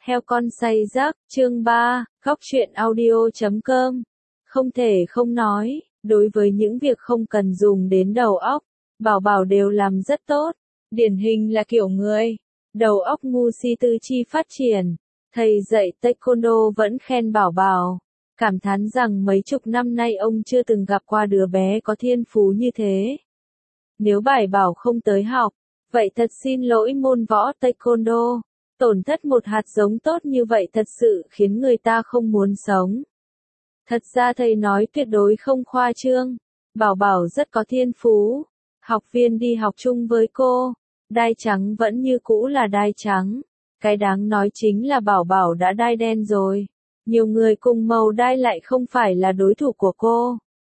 Heo con say giấc, chương 3, góc truyện audio.com. Không thể không nói, đối với những việc không cần dùng đến đầu óc, Bảo Bảo đều làm rất tốt. Điển hình là kiểu người, đầu óc ngu si tư chi phát triển. Thầy dạy taekwondo vẫn khen Bảo Bảo, cảm thán rằng mấy chục năm nay ông chưa từng gặp qua đứa bé có thiên phú như thế. Nếu Bảo Bảo không tới học, vậy thật xin lỗi môn võ taekwondo. Tổn thất một hạt giống tốt như vậy thật sự khiến người ta không muốn sống. Thật ra thầy nói tuyệt đối không khoa trương. Bảo Bảo rất có thiên phú. Học viên đi học chung với cô, đai trắng vẫn như cũ là đai trắng. Cái đáng nói chính là Bảo Bảo đã đai đen rồi. Nhiều người cùng màu đai lại không phải là đối thủ của cô.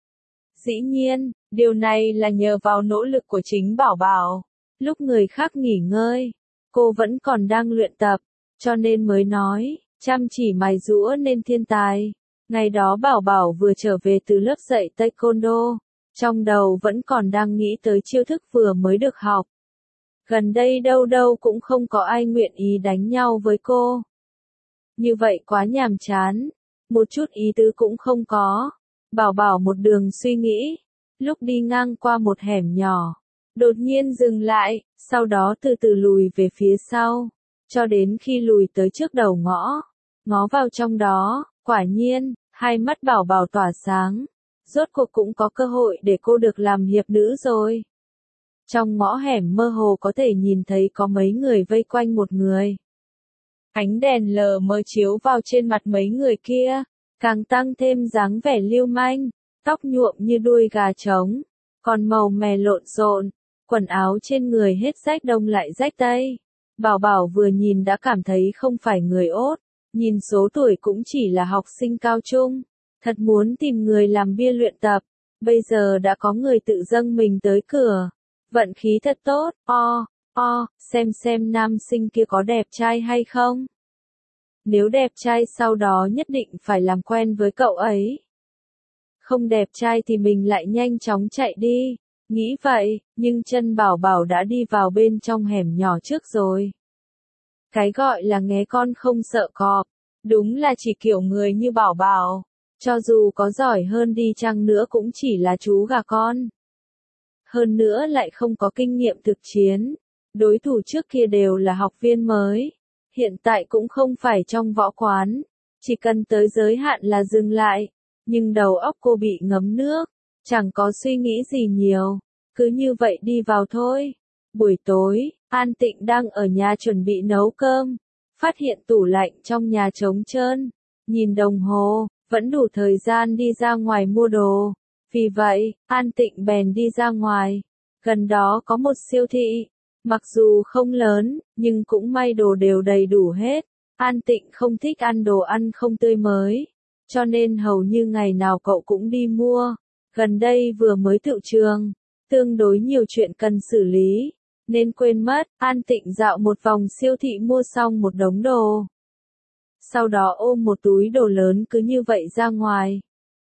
Dĩ nhiên, điều này là nhờ vào nỗ lực của chính Bảo Bảo. Lúc người khác nghỉ ngơi, cô vẫn còn đang luyện tập, cho nên mới nói, chăm chỉ mài giũa nên thiên tài. Ngày đó Bảo Bảo vừa trở về từ lớp dạy taekwondo, trong đầu vẫn còn đang nghĩ tới chiêu thức vừa mới được học. Gần đây đâu đâu cũng không có ai nguyện ý đánh nhau với cô. Như vậy quá nhàm chán, một chút ý tứ cũng không có. Bảo Bảo một đường suy nghĩ, lúc đi ngang qua một hẻm nhỏ, đột nhiên dừng lại, sau đó từ từ lùi về phía sau, cho đến khi lùi tới trước đầu ngõ, ngó vào trong đó, quả nhiên, hai mắt Bảo Bảo tỏa sáng, rốt cuộc cũng có cơ hội để cô được làm hiệp nữ rồi. Trong ngõ hẻm mơ hồ có thể nhìn thấy có mấy người vây quanh một người. Ánh đèn lờ mờ chiếu vào trên mặt mấy người kia, càng tăng thêm dáng vẻ lưu manh, tóc nhuộm như đuôi gà trống, còn màu mè lộn xộn, quần áo trên người hết rách đông lại rách tây. Bảo Bảo vừa nhìn đã cảm thấy không phải người ốt, nhìn số tuổi cũng chỉ là học sinh cao trung, thật muốn tìm người làm bia luyện tập, bây giờ đã có người tự dâng mình tới cửa, vận khí thật tốt, xem nam sinh kia có đẹp trai hay không. Nếu đẹp trai sau đó nhất định phải làm quen với cậu ấy. Không đẹp trai thì mình lại nhanh chóng chạy đi. Nghĩ vậy, nhưng chân Bảo Bảo đã đi vào bên trong hẻm nhỏ trước rồi. Cái gọi là nghé con không sợ cọp, đúng là chỉ kiểu người như Bảo Bảo, cho dù có giỏi hơn đi chăng nữa cũng chỉ là chú gà con. Hơn nữa lại không có kinh nghiệm thực chiến, đối thủ trước kia đều là học viên mới, hiện tại cũng không phải trong võ quán, chỉ cần tới giới hạn là dừng lại, nhưng đầu óc cô bị ngấm nước. Chẳng có suy nghĩ gì nhiều, cứ như vậy đi vào thôi. Buổi tối, An Tịnh đang ở nhà chuẩn bị nấu cơm, phát hiện tủ lạnh trong nhà trống trơn, nhìn đồng hồ, vẫn đủ thời gian đi ra ngoài mua đồ. Vì vậy, An Tịnh bèn đi ra ngoài, gần đó có một siêu thị, mặc dù không lớn, nhưng cũng may đồ đều đầy đủ hết. An Tịnh không thích ăn đồ ăn không tươi mới, cho nên hầu như ngày nào cậu cũng đi mua. Gần đây vừa mới tựu trường, tương đối nhiều chuyện cần xử lý, nên quên mất. An Tịnh dạo một vòng siêu thị mua xong một đống đồ. Sau đó ôm một túi đồ lớn cứ như vậy ra ngoài.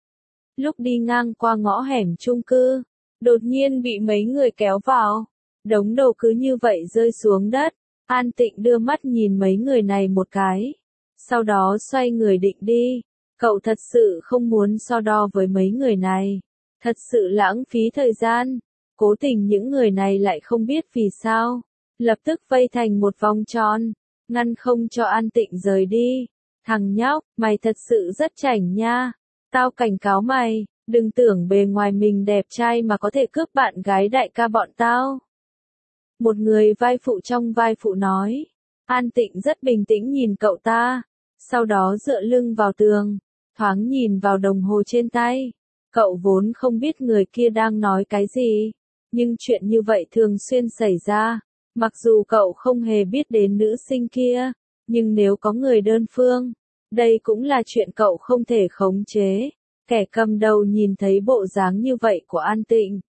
Lúc đi ngang qua ngõ hẻm chung cư, đột nhiên bị mấy người kéo vào. Đống đồ cứ như vậy rơi xuống đất. An Tịnh đưa mắt nhìn mấy người này một cái. Sau đó xoay người định đi. Cậu thật sự không muốn so đo với mấy người này. Thật sự lãng phí thời gian. Cố tình những người này lại không biết vì sao. Lập tức vây thành một vòng tròn, ngăn không cho An Tịnh rời đi. Thằng nhóc, mày thật sự rất chảnh nha. Tao cảnh cáo mày, đừng tưởng bề ngoài mình đẹp trai mà có thể cướp bạn gái đại ca bọn tao. Một người vai phụ trong vai phụ nói. An Tịnh rất bình tĩnh nhìn cậu ta. Sau đó dựa lưng vào tường, thoáng nhìn vào đồng hồ trên tay. Cậu vốn không biết người kia đang nói cái gì, nhưng chuyện như vậy thường xuyên xảy ra. Mặc dù cậu không hề biết đến nữ sinh kia, nhưng nếu có người đơn phương, đây cũng là chuyện cậu không thể khống chế. Kẻ cầm đầu nhìn thấy bộ dáng như vậy của An Tịnh,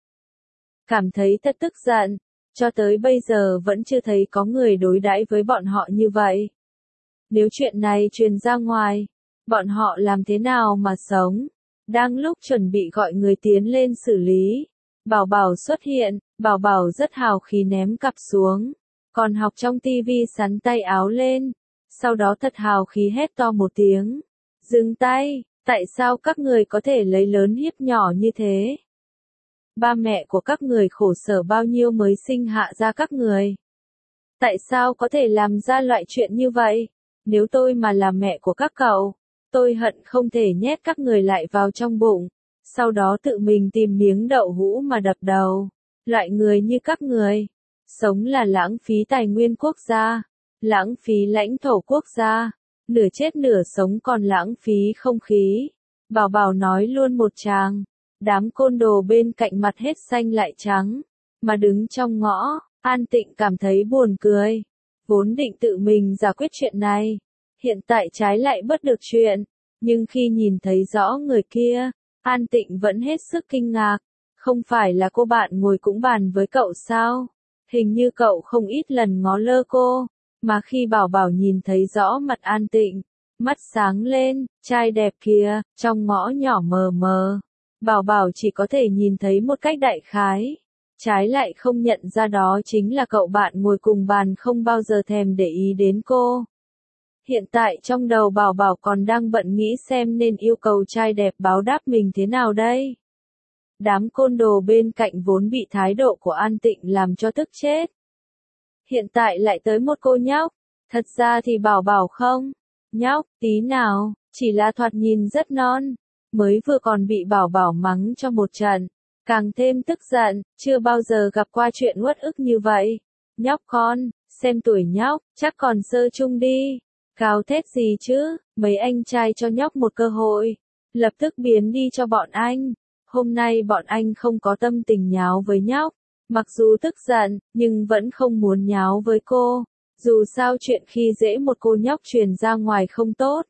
cảm thấy thật tức giận, cho tới bây giờ vẫn chưa thấy có người đối đãi với bọn họ như vậy. Nếu chuyện này truyền ra ngoài, bọn họ làm thế nào mà sống? Đang lúc chuẩn bị gọi người tiến lên xử lý, Bảo Bảo xuất hiện. Bảo Bảo rất hào khí ném cặp xuống, còn học trong tivi sắn tay áo lên, sau đó thật hào khí hét to một tiếng. Dừng tay, tại sao các người có thể lấy lớn hiếp nhỏ như thế? Ba mẹ của các người khổ sở bao nhiêu mới sinh hạ ra các người? Tại sao có thể làm ra loại chuyện như vậy? Nếu tôi mà là mẹ của các cậu, tôi hận không thể nhét các người lại vào trong bụng, sau đó tự mình tìm miếng đậu hũ mà đập đầu. Loại người như các người, sống là lãng phí tài nguyên quốc gia, lãng phí lãnh thổ quốc gia, nửa chết nửa sống còn lãng phí không khí. Bảo Bảo nói luôn một tràng, đám côn đồ bên cạnh mặt hết xanh lại trắng, mà đứng trong ngõ, An Tịnh cảm thấy buồn cười. Vốn định tự mình giải quyết chuyện này, hiện tại trái lại bất được chuyện, nhưng khi nhìn thấy rõ người kia, An Tịnh vẫn hết sức kinh ngạc. Không phải là cô bạn ngồi cũng bàn với cậu sao? Hình như cậu không ít lần ngó lơ cô, mà khi Bảo Bảo nhìn thấy rõ mặt An Tịnh, mắt sáng lên, trai đẹp kìa, trong ngõ nhỏ mờ mờ. Bảo Bảo chỉ có thể nhìn thấy một cách đại khái, trái lại không nhận ra đó chính là cậu bạn ngồi cùng bàn không bao giờ thèm để ý đến cô. Hiện tại trong đầu Bảo Bảo còn đang bận nghĩ xem nên yêu cầu trai đẹp báo đáp mình thế nào đây. Đám côn đồ bên cạnh vốn bị thái độ của An Tịnh làm cho tức chết. Hiện tại lại tới một cô nhóc, thật ra thì Bảo Bảo không nhóc tí nào, chỉ là thoạt nhìn rất non, mới vừa còn bị Bảo Bảo mắng cho một trận, càng thêm tức giận, chưa bao giờ gặp qua chuyện uất ức như vậy. Nhóc con, xem tuổi nhóc, chắc còn sơ chung đi, cao thét gì chứ, mấy anh trai cho nhóc một cơ hội, lập tức biến đi cho bọn anh. Hôm nay bọn anh không có tâm tình nháo với nhóc, mặc dù tức giận, nhưng vẫn không muốn nháo với cô. Dù sao chuyện khi dễ một cô nhóc truyền ra ngoài không tốt.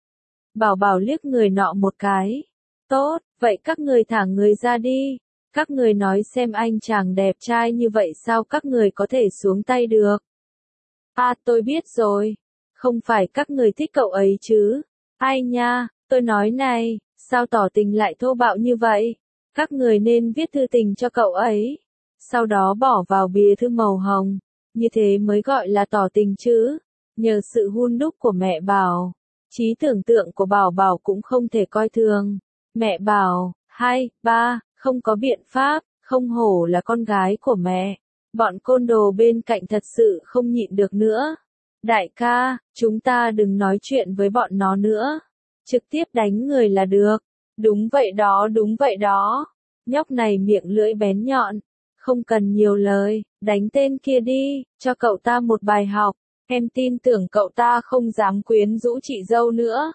Bảo Bảo liếc người nọ một cái. Tốt, vậy các người thả người ra đi. Các người nói xem anh chàng đẹp trai như vậy sao các người có thể xuống tay được. À tôi biết rồi. Không phải các người thích cậu ấy chứ. Ai nha, tôi nói này, sao tỏ tình lại thô bạo như vậy? Các người nên viết thư tình cho cậu ấy. Sau đó bỏ vào bìa thư màu hồng. Như thế mới gọi là tỏ tình chứ. Nhờ sự hun đúc của mẹ Bảo, trí tưởng tượng của Bảo Bảo cũng không thể coi thường. Mẹ bảo, 2, 3, không có biện pháp, không hổ là con gái của mẹ. Bọn côn đồ bên cạnh thật sự không nhịn được nữa. Đại ca, chúng ta đừng nói chuyện với bọn nó nữa. Trực tiếp đánh người là được. Đúng vậy đó, đúng vậy đó. Nhóc này miệng lưỡi bén nhọn. Không cần nhiều lời, đánh tên kia đi, cho cậu ta một bài học. Em tin tưởng cậu ta không dám quyến rũ chị dâu nữa.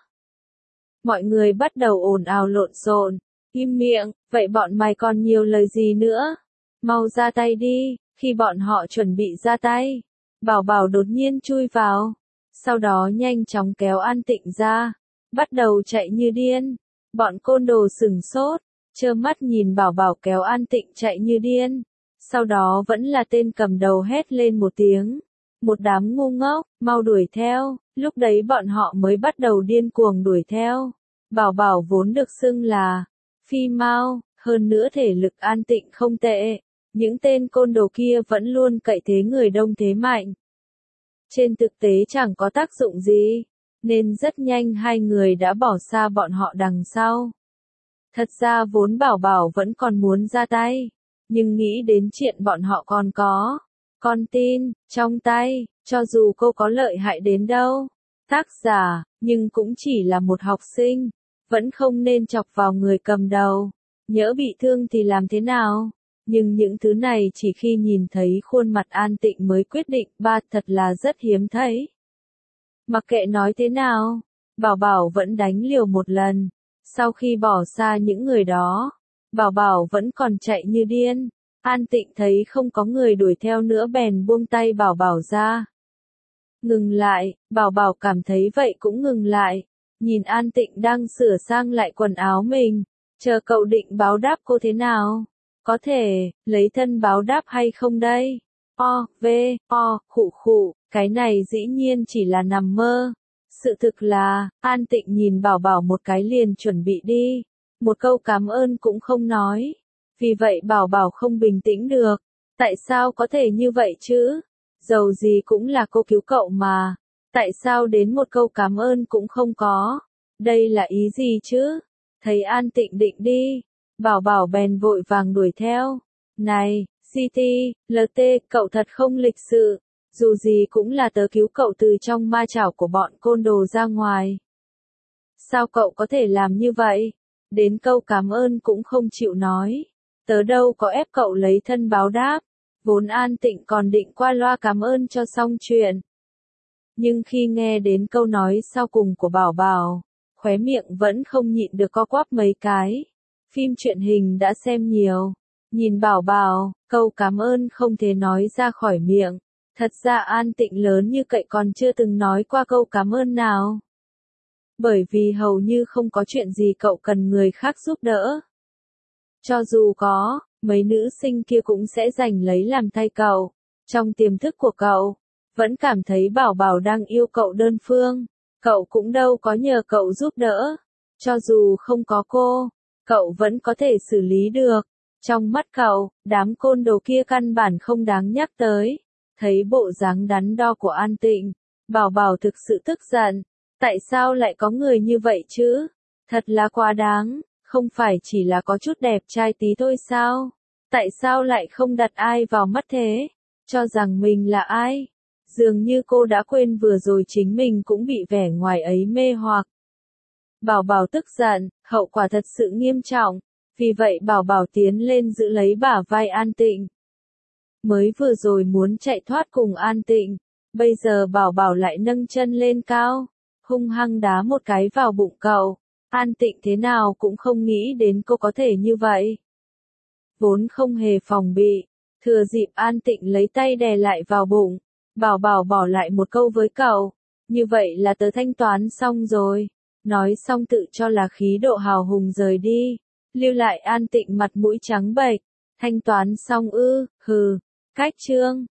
Mọi người bắt đầu ồn ào lộn xộn. Im miệng, vậy bọn mày còn nhiều lời gì nữa? Mau ra tay đi. Khi bọn họ chuẩn bị ra tay, Bảo Bảo đột nhiên chui vào. Sau đó nhanh chóng kéo An Tịnh ra. Bắt đầu chạy như điên. Bọn côn đồ sửng sốt, trơ mắt nhìn Bảo Bảo kéo An Tịnh chạy như điên. Sau đó vẫn là tên cầm đầu hét lên một tiếng. Một đám ngu ngốc, mau đuổi theo. Lúc đấy bọn họ mới bắt đầu điên cuồng đuổi theo. Bảo Bảo vốn được xưng là phi mao, hơn nữa thể lực An Tịnh không tệ. Những tên côn đồ kia vẫn luôn cậy thế người đông thế mạnh. Trên thực tế chẳng có tác dụng gì, nên rất nhanh hai người đã bỏ xa bọn họ đằng sau. Thật ra vốn Bảo Bảo vẫn còn muốn ra tay, nhưng nghĩ đến chuyện bọn họ còn có con tin trong tay, cho dù cô có lợi hại đến đâu. Tác giả, nhưng cũng chỉ là một học sinh, vẫn không nên chọc vào người cầm đầu. Nhỡ bị thương thì làm thế nào? Nhưng những thứ này chỉ khi nhìn thấy khuôn mặt An Tịnh mới quyết định, ba thật là rất hiếm thấy. Mặc kệ nói thế nào, Bảo Bảo vẫn đánh liều một lần. Sau khi bỏ xa những người đó, Bảo Bảo vẫn còn chạy như điên. An Tịnh thấy không có người đuổi theo nữa bèn buông tay Bảo Bảo ra. Ngừng lại, Bảo Bảo cảm thấy vậy cũng ngừng lại. Nhìn An Tịnh đang sửa sang lại quần áo mình. Chờ cậu định báo đáp cô thế nào? Có thể, lấy thân báo đáp hay không đây? Khụ khụ, cái này dĩ nhiên chỉ là nằm mơ. Sự thực là, An Tịnh nhìn Bảo Bảo một cái liền chuẩn bị đi. Một câu cảm ơn cũng không nói. Vì vậy Bảo Bảo không bình tĩnh được. Tại sao có thể như vậy chứ? Dầu gì cũng là cô cứu cậu mà. Tại sao đến một câu cảm ơn cũng không có? Đây là ý gì chứ? Thấy An Tịnh định đi, Bảo Bảo bèn vội vàng đuổi theo. Này, CT, LT, cậu thật không lịch sự. Dù gì cũng là tớ cứu cậu từ trong ma chảo của bọn côn đồ ra ngoài. Sao cậu có thể làm như vậy? Đến câu cảm ơn cũng không chịu nói. Tớ đâu có ép cậu lấy thân báo đáp. Vốn An Tịnh còn định qua loa cảm ơn cho xong chuyện. Nhưng khi nghe đến câu nói sau cùng của Bảo Bảo, khóe miệng vẫn không nhịn được co quắp mấy cái. Phim truyện hình đã xem nhiều. Nhìn Bảo Bảo, câu cảm ơn không thể nói ra khỏi miệng. Thật ra An Tịnh lớn như cậy còn chưa từng nói qua câu cảm ơn nào. Bởi vì hầu như không có chuyện gì cậu cần người khác giúp đỡ. Cho dù có, mấy nữ sinh kia cũng sẽ giành lấy làm thay cậu. Trong tiềm thức của cậu, vẫn cảm thấy Bảo Bảo đang yêu cậu đơn phương. Cậu cũng đâu có nhờ cậu giúp đỡ. Cho dù không có cô, cậu vẫn có thể xử lý được. Trong mắt cậu, đám côn đồ kia căn bản không đáng nhắc tới. Thấy bộ dáng đắn đo của An Tịnh, Bảo Bảo thực sự tức giận. Tại sao lại có người như vậy chứ? Thật là quá đáng, không phải chỉ là có chút đẹp trai tí thôi sao? Tại sao lại không đặt ai vào mắt thế? Cho rằng mình là ai? Dường như cô đã quên vừa rồi chính mình cũng bị vẻ ngoài ấy mê hoặc. Bảo Bảo tức giận, hậu quả thật sự nghiêm trọng. Vì vậy Bảo Bảo tiến lên giữ lấy bả vai An Tịnh. Mới vừa rồi muốn chạy thoát cùng An Tịnh, bây giờ Bảo Bảo lại nâng chân lên cao, hung hăng đá một cái vào bụng cậu. An Tịnh thế nào cũng không nghĩ đến cô có thể như vậy. Vốn không hề phòng bị, thừa dịp An Tịnh lấy tay đè lại vào bụng, Bảo Bảo bỏ lại một câu với cậu. Như vậy là tớ thanh toán xong rồi. Nói xong tự cho là khí độ hào hùng rời đi. Lưu lại An Tịnh mặt mũi trắng bệch. Thanh toán xong ư, hừ, cách chương.